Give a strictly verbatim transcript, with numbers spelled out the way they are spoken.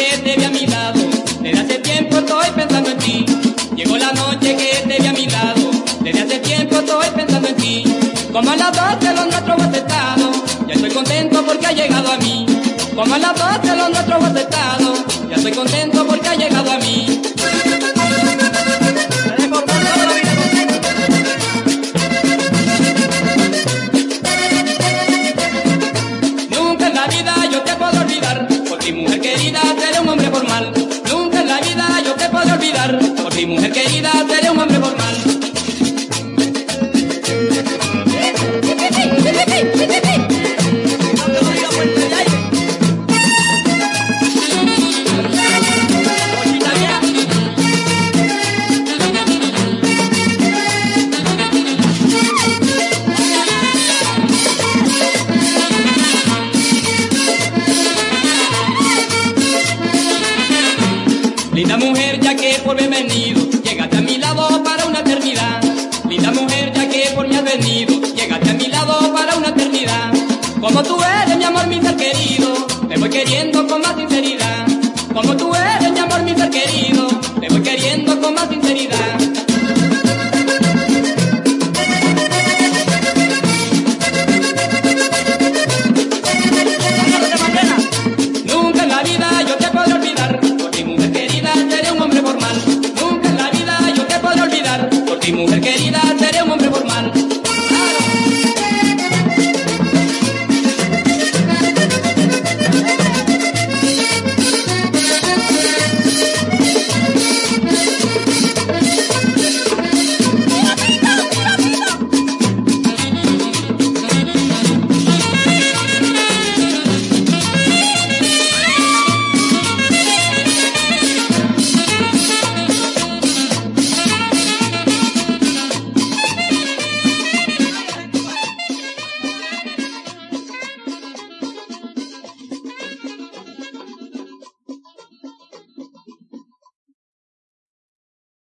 que te vi a mi lado, desde hace tiempo estoy pensando en ti. Llegó la noche que te vi a mi lado, desde hace tiempo estoy pensando en ti. Como a las doce los nuestros aceptados, ya estoy contento porque ha llegado a mí. Como a las doce los nuestros aceptados, ya estoy contento porque ha llegado a mí. Nunca en la vida yo te puedo olvidar, por ti mujer querida seré un hombre formal. Nunca en la vida yo te puedo olvidar, por ti mujer querida seré un hombre formal. Linda mujer, ya que por mí has venido, llégate a mi lado para una eternidad. Linda mujer, ya que por mí has venido, llégate a mi lado para una eternidad. Como tú eres mi amor, mi ser querido, te voy queriendo con más sinceridad.